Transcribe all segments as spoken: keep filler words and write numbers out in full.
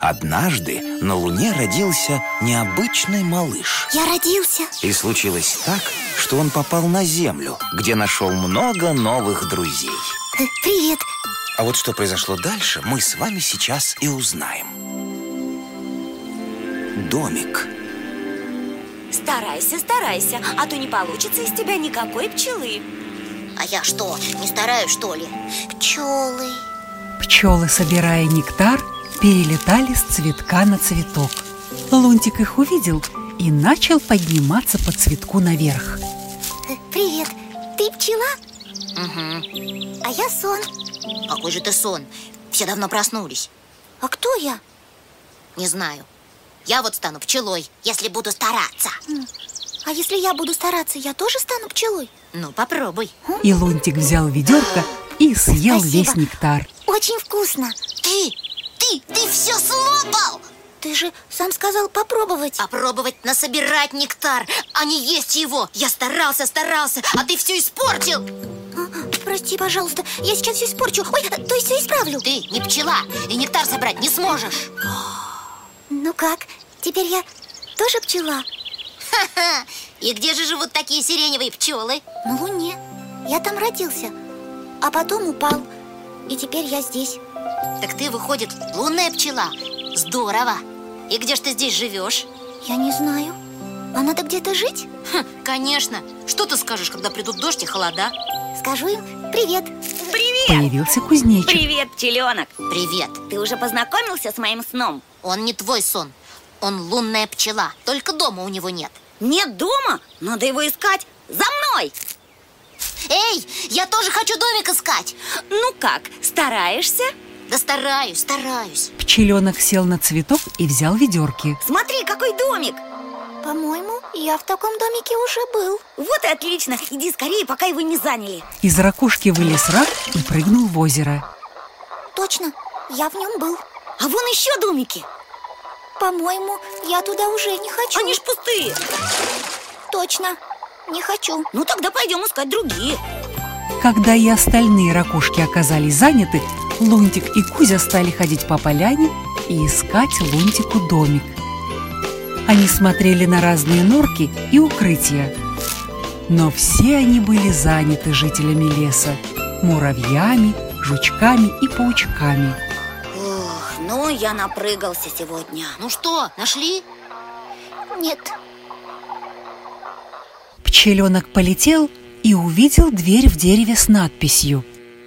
Однажды на Луне родился необычный малыш. Я родился. И случилось так, что он попал на Землю, где нашел много новых друзей. Привет. А вот что произошло дальше, мы с вами сейчас и узнаем. Домик. Старайся, старайся, а то не получится из тебя никакой пчелы. А я что, не стараюсь, что ли? Пчелы. Пчелы, собирая нектар, перелетали с цветка на цветок. Лунтик их увидел и начал подниматься по цветку наверх. Привет, ты пчела? Угу. А я сон. Какой же ты сон? Все давно проснулись. А кто я? Не знаю. Я вот стану пчелой, если буду стараться. А если я буду стараться, я тоже стану пчелой? Ну, попробуй. И Лунтик взял ведерко и съел Спасибо. весь нектар. Очень вкусно. Ты, ты, ты все слопал! Ты же сам сказал попробовать. Попробовать насобирать нектар, а не есть его. Я старался, старался, а ты все испортил. А, прости, пожалуйста, я сейчас все испорчу. Ой, то есть все исправлю. Ты не пчела, и нектар собрать не сможешь. Ну как, теперь я тоже пчела? Ха-ха! И где же живут такие сиреневые пчелы? На Луне. Я там родился, а потом упал. И теперь я здесь. Так ты, выходит, лунная пчела. Здорово! И где ж ты здесь живешь? Я не знаю. А надо где-то жить? Хм, конечно. Что ты скажешь, когда придут дождь и холода? Скажу им привет. Привет! Появился кузнечик. Привет, пчеленок. Привет. Ты уже познакомился с моим сном? Он не твой сон. Он лунная пчела. Только дома у него нет. Нет дома? Надо его искать. За мной! Эй, я тоже хочу домик искать. Ну как, стараешься? Да стараюсь, стараюсь. Пчеленок сел на цветок и взял ведерки. Смотри, какой домик! По-моему, я в таком домике уже был. Вот и отлично. Иди скорее, пока его не заняли. Из ракушки вылез рак и прыгнул в озеро. Точно, я в нем был. А вон еще домики. По-моему, я туда уже не хочу. Они ж пустые. Точно, не хочу. Ну тогда пойдем искать другие. Когда и остальные ракушки оказались заняты, Лунтик и Кузя стали ходить по поляне и искать Лунтику домик. Они смотрели на разные норки и укрытия. Но все они были заняты жителями леса, муравьями, жучками и паучками. Ох, ну я напрыгался сегодня. Ну что, нашли? Нет. Пчеленок полетел и увидел дверь в дереве с надписью.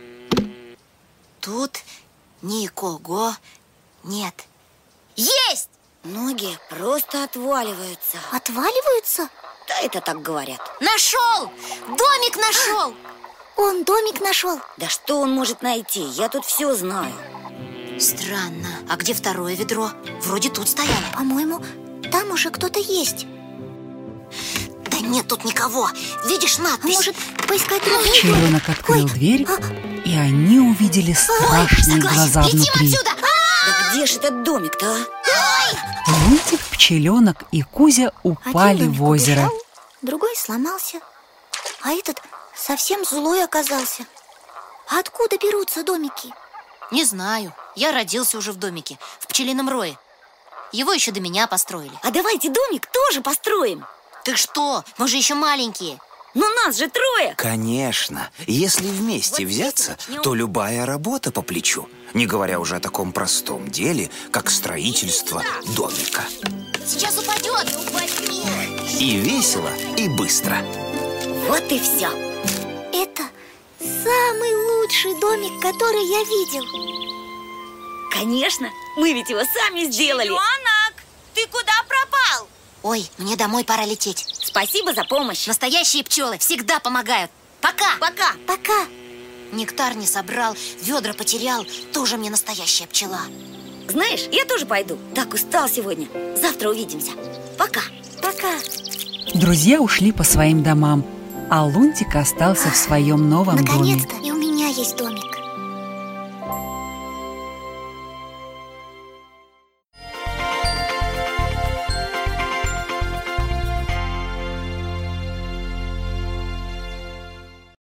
Тут никого нет. Есть! Ноги просто отваливаются. Отваливаются? Да это так говорят. Нашел! Домик нашел! Он домик нашел. Да что он может найти? Я тут все знаю. Странно. А где второе ведро? Вроде тут стояло. По-моему, там уже кто-то есть. Да нет тут никого. Видишь А надпись? может, поискать другие? Пчеленок открыл Ой, дверь, а, и они увидели страшные Согласен, глаза летим внутри. отсюда! Да где ж этот домик-то, а? Лунтик, Пчеленок и Кузя упали один в домик озеро. убежал, другой сломался, а этот совсем злой оказался. А откуда берутся домики? Не знаю. Я родился уже в домике, в пчелином рое. Его еще до меня построили. А давайте домик тоже построим. Ты что? Мы же еще маленькие. Ну нас же трое. Конечно, если вместе Вот взяться, здесь начнем. то любая работа по плечу. Не говоря уже о таком простом деле, как строительство домика. Сейчас упадет. И весело, и быстро. Вот и все. Это самый лучший домик, который я видел. Конечно, мы ведь его сами сделали. Пчеленок, ты куда пропал? Ой, мне домой пора лететь. Спасибо за помощь. Настоящие пчелы всегда помогают. Пока! Пока. Пока. Нектар не собрал, ведра потерял. Тоже мне настоящая пчела. Знаешь, я тоже пойду. Так устал сегодня. Завтра увидимся. Пока. Пока. Друзья ушли по своим домам, а Лунтик остался в своем новом доме. Наконец-то и у меня есть домик.